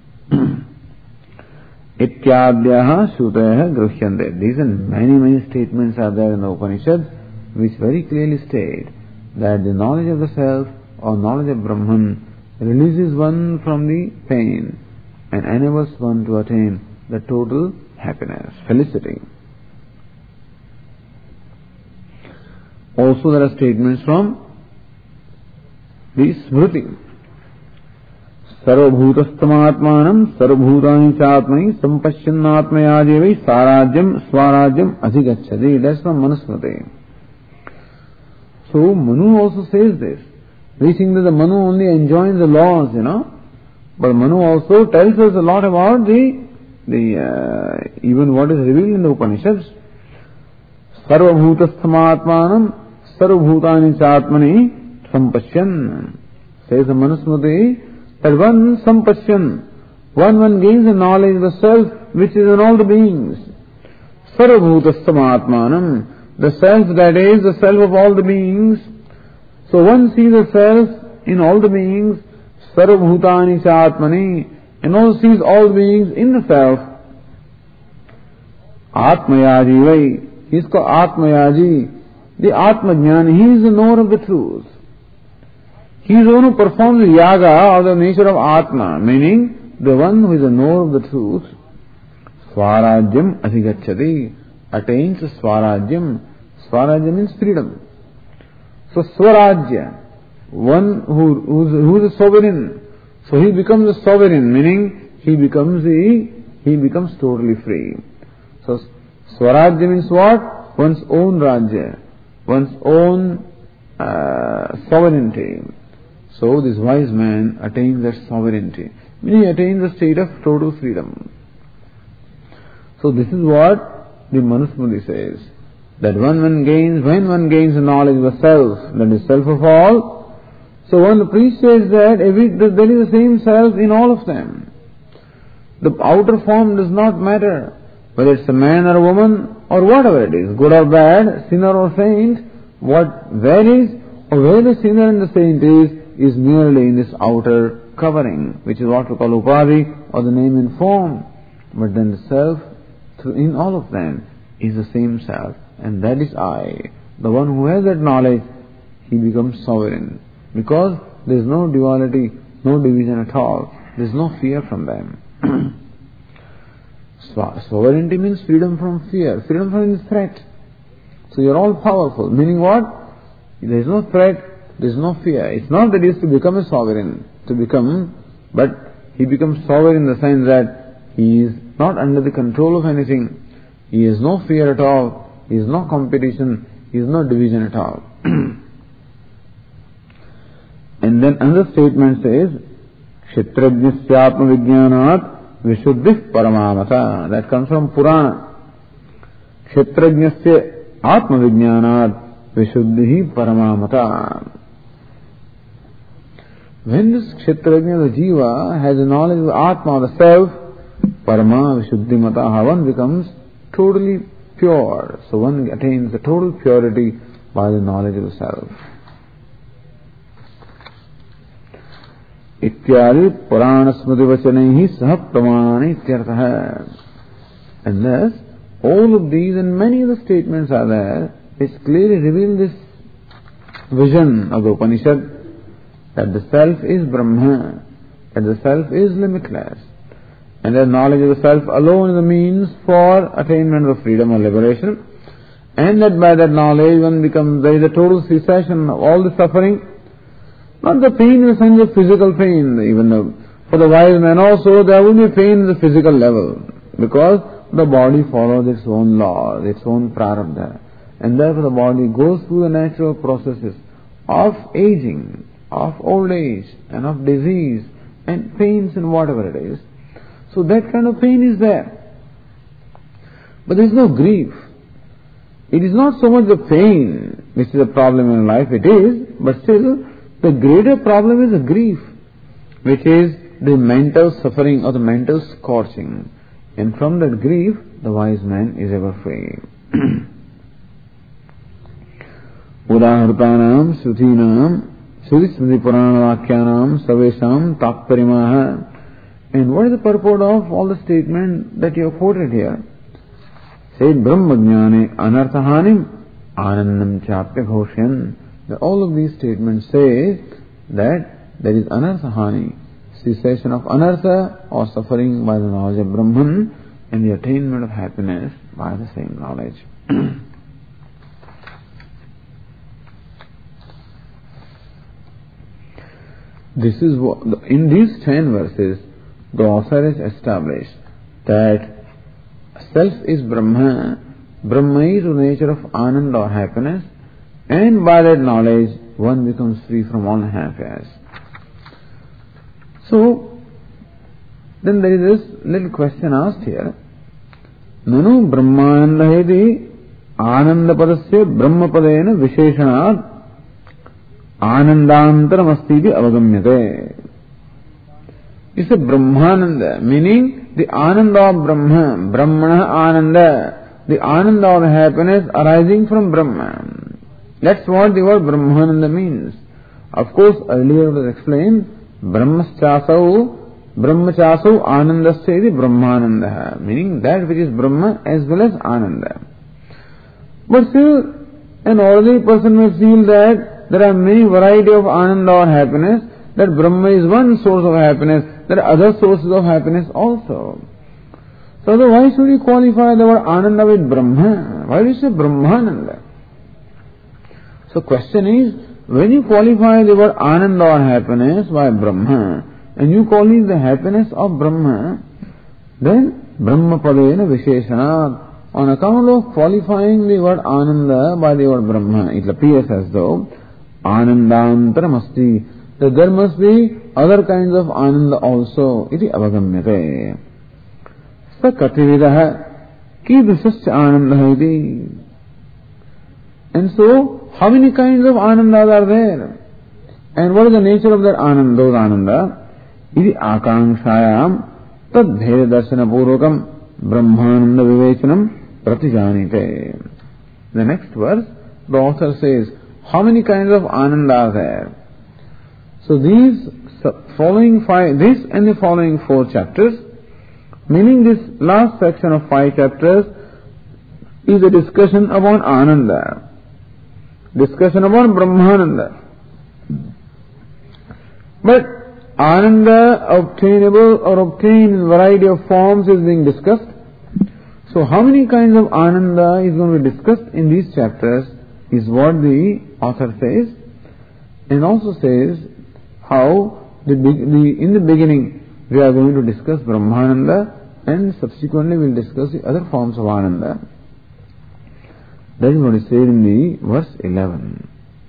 Ityadyaha shrutayaha grushyante. These and many, many statements are there in the Upanishads which very clearly state that the knowledge of the self or knowledge of Brahman releases one from the pain and enables one to attain the total happiness, felicity. Also there are statements from the Smriti. Sarvabhutastamatmanam sarvabhutani chatmai sampashyannatmayajevai sarajyam swarajyam adhigacchati. That's from Manusmriti. So Manu also says this. We think that the Manu only enjoins the laws, you know. But Manu also tells us a lot about the, the uh, even what is revealed in the Upanishads. Sarvabhutastamatmanam sarvabhutani chatmani sampashyan. Says the Manusmriti, that one sampashyan, one one gains the knowledge of the self which is in all the beings. Sarvabhutastamatmanam, the self that is the self of all the beings. So one sees the self in all the beings, sarvabhutani chatmani, and also sees all the beings in the self. Atmayajivai, he is called Atmayaji, the Atmajnani, he is the knower of the truth. He is the one who performs the yaga of the nature of Atma, meaning the one who is the knower of the truth. Swarajyam adhigacchati, attains Swarajyam. Swarajyam means freedom. So Swarajya, one who, who, is, who is a sovereign. So he becomes a sovereign, meaning he becomes the, he becomes totally free. So Swarajya means what? One's own Rajya, one's own uh, sovereignty. So this wise man attains that sovereignty, meaning he attains the state of total freedom. So this is what the Manusmriti says, that when one gains, when one gains the knowledge of the self, that is self of all, so one appreciates that every, that there is the same self in all of them. The outer form does not matter, whether it's a man or a woman or whatever it is, good or bad, sinner or saint. What varies or where the sinner and the saint is, is merely in this outer covering, which is what we call upadhi, or the name and form. But then the self, in all of them, is the same self, and that is I. The one who has that knowledge, he becomes sovereign, because there is no duality, no division at all. There is no fear from them. Sovereignty means freedom from fear, freedom from the threat. So you are all powerful, meaning what? There is no threat, there is no fear. It's not that he is to become a sovereign, to become, but he becomes sovereign in the sense that he is not under the control of anything. He has no fear at all. He has no competition. He has no division at all. And then another statement says, Kshetrajnasyatma vijnanat vishuddhih paramamata. That comes from Purana. Kshetrajnasya atma vijnanat vishuddhih paramamata. When this Kshetrajna, the Jiva, has a knowledge of Atma, the self, Parama Vishuddhi Mata, one becomes totally pure. So one attains the total purity by the knowledge of the self. Ityadi Purana Smriti Vachanehi Sah Pramani Ityartha. And thus, all of these and many of the statements are there which clearly reveal this vision of the Upanishad, that the self is Brahma, that the self is limitless, and that knowledge of the self alone is the means for attainment of freedom or liberation, and that by that knowledge one becomes, there is a total cessation of all the suffering, not the pain in the sense of physical pain, even though for the wise man also there will be pain at the physical level, because the body follows its own law, its own prarabdha, and therefore the body goes through the natural processes of aging, of old age, and of disease, and pains and whatever it is. So that kind of pain is there. But there is no grief. It is not so much the pain which is a problem in life, it is, but still the greater problem is the grief, which is the mental suffering or the mental scorching. And from that grief, the wise man is ever free. Udahartanam, Shrutinam, Shruti Smriti Purana Vakyanam, Savesham, Takparimaha. And what is the purport of all the statement that you have quoted here? Say Brahmajnane Anarthahanim Anandam Chapya Ghoshan. All of these statements say that there is Anarthahani, cessation of anartha or suffering by the knowledge of Brahman, and the attainment of happiness by the same knowledge. This is what, in these ten verses, the author has established that self is Brahma, Brahma is the nature of Ananda or happiness, and by that knowledge one becomes free from all unhappiness. So, then there is this little question asked here. Nanu Brahmananda hedi Ananda padasya Brahma padena visheshanat Anandantaram astiti avagamyate. It's a Brahmananda, meaning the Ananda of Brahma, Brahmana Ananda, the Ananda of happiness arising from Brahman. That's what the word Brahmananda means. Of course, earlier it was explained, Brahmaschasau, Brahmachasau Anandasya Brahmananda, meaning that which is Brahma as well as Ananda. But still, an ordinary person may feel that there are many variety of Ananda or happiness, that Brahma is one source of happiness, there are other sources of happiness also. So why should you qualify the word Ananda with Brahma? Why do you say Brahmananda? So question is, when you qualify the word Ananda or happiness by Brahma, and you call it the happiness of Brahma, then Brahma padena visheshanat, on account of qualifying the word Ananda by the word Brahma, it appears as though Anandantaram asti, that there must be other kinds of Ananda also, iti avagamyate. Sa katividaha kidusascha Ananda iti. And so, how many kinds of Anandas are there? And what is the nature of that Ananda, those Ananda? Iti akanshayam tad bheda darshana purvakam brahmananda vivechanam pratijanite. The next verse, the author says, how many kinds of Ananda are there? So these following five, this and the following four chapters, meaning this last section of five chapters, is a discussion about Ananda, discussion about Brahmananda. But Ananda obtainable or obtained in a variety of forms is being discussed. So how many kinds of Ananda is going to be discussed in these chapters is what the author says, and also says how the, the in the beginning we are going to discuss Brahmananda, and subsequently we will discuss the other forms of Ananda. That is what is said in the verse eleven.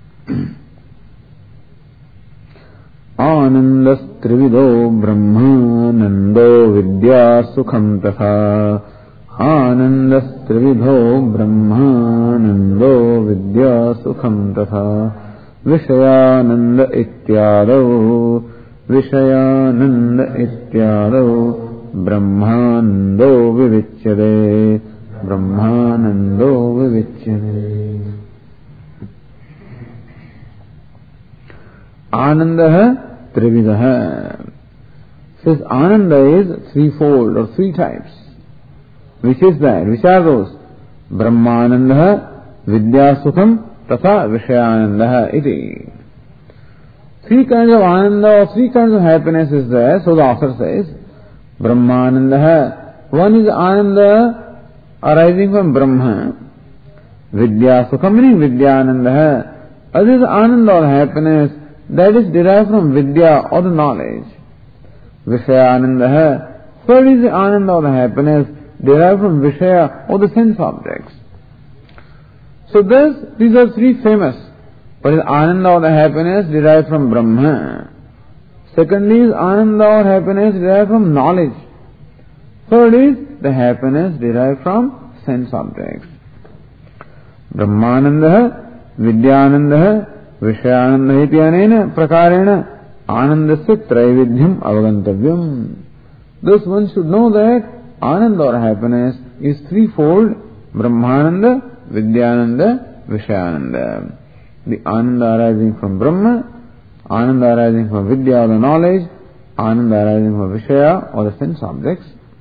Anandas trivido brahmanando vidya sukham tatha. Anandas trivido brahmanando vidya sukham tatha. Vishayananda ityado. Vishayananda ityado. Brahmanando vivichyade. Brahmanando vivichyade. Ananda trividaha. Says Ananda is threefold or three types. Which is that? Which are those? Brahmananda, Vidya Sukham, Tatha Vishayananda iti. Three kinds of Ananda or three kinds of happiness is there. So the author says, Brahmananda. One is Ananda arising from Brahma. Vidya Sukham meaning Vidyananda. Other is Ananda or happiness that is derived from Vidya or the knowledge. Vishayananda. Third is the Ananda or the happiness derived from Vishaya or the sense objects. So this, these are three famous. What is Ananda or the happiness derived from Brahma? Second is Ananda or happiness derived from knowledge. Third is the happiness derived from sense objects. Brahmananda, Vidyananda, Vishayananda iti anena prakarena Anandasya Traividyam Avagantavyam. Thus one should know that Ananda or happiness is threefold: Brahmananda, Vidyananda, Vishayananda. The Ananda arising from Brahma, Ananda arising from Vidya or the knowledge, Ananda arising from Vishaya or the sense objects.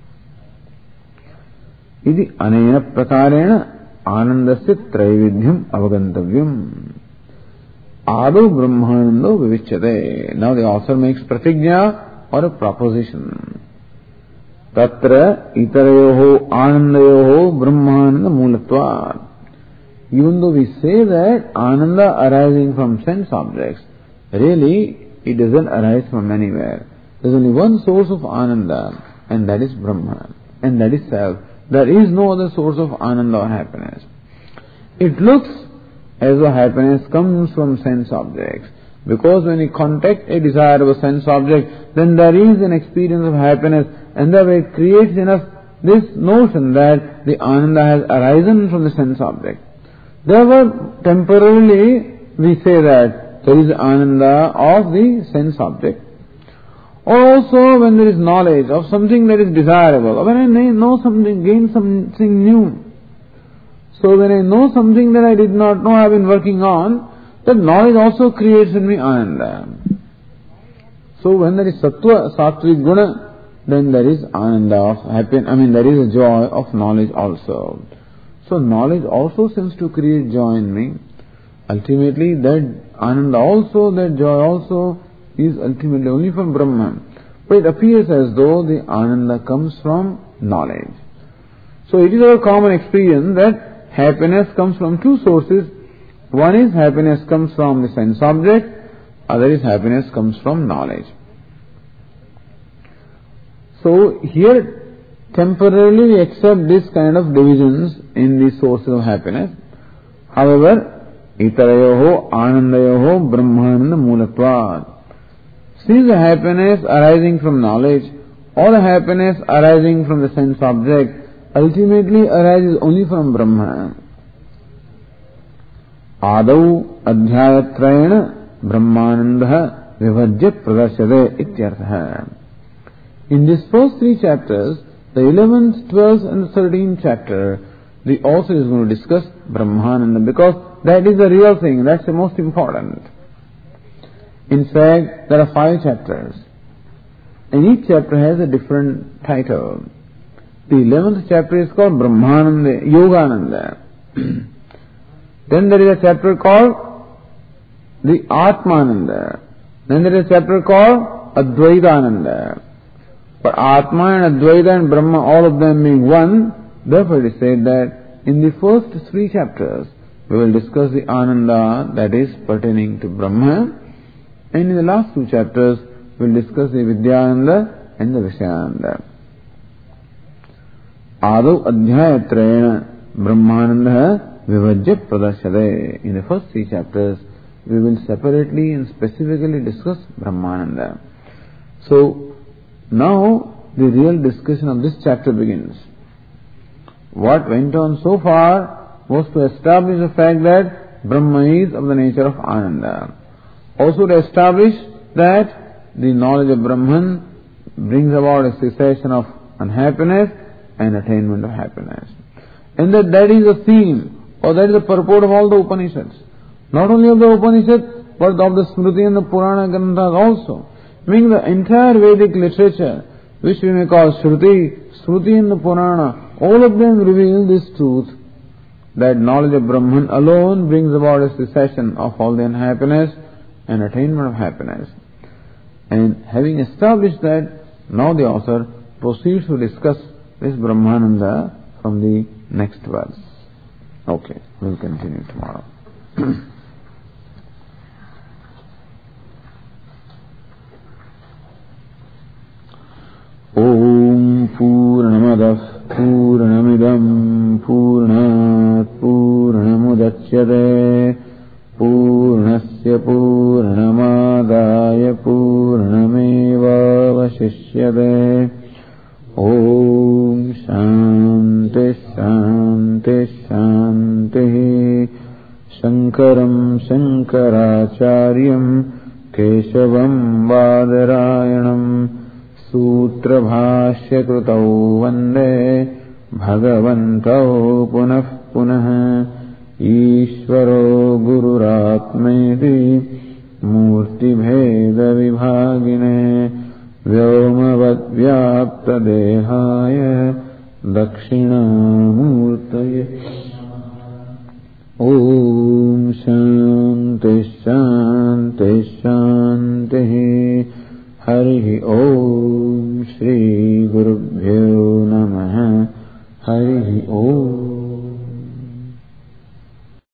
Iti anena prakarena Anandasya Traividyam Avagantavyam. Ado Brahmanando Vivichyate. Now the author makes pratignya or a proposition. Tatra itarayoho anandayoho brahmananda mulatvat. Even though we say that Ananda arising from sense objects, really it doesn't arise from anywhere. There is only one source of Ananda, and that is Brahma, and that is self. There is no other source of Ananda or happiness. It looks as though happiness comes from sense objects, because when we contact a desire of a sense object, then there is an experience of happiness, and that way it creates in us this notion that the Ananda has arisen from the sense object. Therefore, temporarily we say that there is Ananda of the sense object. Also, when there is knowledge of something that is desirable, or when I know something, gain something new. So when I know something that I did not know, I have been working on, that knowledge also creates in me Ananda. So when there is Sattva, Sattvic Guna, then there is Ananda of happiness, I mean there is a joy of knowledge also. So knowledge also seems to create joy in me. Ultimately that Ananda also, that joy also is ultimately only from Brahman. But it appears as though the Ananda comes from knowledge. So it is our common experience that happiness comes from two sources. One is happiness comes from the sense object, other is happiness comes from knowledge. So here temporarily we accept this kind of divisions in the sources of happiness. However, itarayoho anandayoho brahmananda mulatvat. Since the happiness arising from knowledge or the happiness arising from the sense object ultimately arises only from Brahma. Adau adhyayatrayena brahmananda vivajya pradarsyate ityartha. In these first three chapters, the eleventh, twelfth and the thirteenth chapter, the author is going to discuss Brahmananda, because that is the real thing, that's the most important. In fact, there are five chapters, and each chapter has a different title. The eleventh chapter is called Brahmananda, Yogananda. Then there is a chapter called the Atmananda. Then there is a chapter called Advaitananda. But Atma and Advaita and Brahma, all of them being one, therefore it is said that in the first three chapters we will discuss the Ananda that is pertaining to Brahma, and in the last two chapters we will discuss the Vidyananda and the Vishayananda. Ado adhyayatrayena brahmananda vivajya pradarsyate. In the first three chapters we will separately and specifically discuss Brahmananda. So now the real discussion of this chapter begins. What went on so far was to establish the fact that Brahma is of the nature of Ananda. Also to establish that the knowledge of Brahman brings about a cessation of unhappiness and attainment of happiness. And that that is the theme, or that is the purport of all the Upanishads. Not only of the Upanishads, but of the Smriti and the Purana Granthas also. Meaning the entire Vedic literature, which we may call Shruti, Shruti and the Purana, all of them reveal this truth, that knowledge of Brahman alone brings about a cessation of all the unhappiness and attainment of happiness. And having established that, now the author proceeds to discuss this Brahmananda from the next verse. Okay, we'll continue tomorrow. Om Purnamadav Purnamidam Purnat Purnamudachyate मुदच्यते पूर्णस्य पूर्णमादाय पूर्णमेवावशिष्यते। ओम शांति शांति शांति। शंकरं शंकराचार्यं केशवं बादरायणं सूत्रभाष्यकृतौ वन्दे भगवन्तौ पुनः पुनः। ईश्वरो गुरुरात्मेति मूर्तिभेदविभागिने व्योमवद्व्याप्तदेहाय दक्षिणामूर्तये। ओम शांति शांति शांति। हरि ओम। श्री गुरुभ्यो नमः। हरि ओम।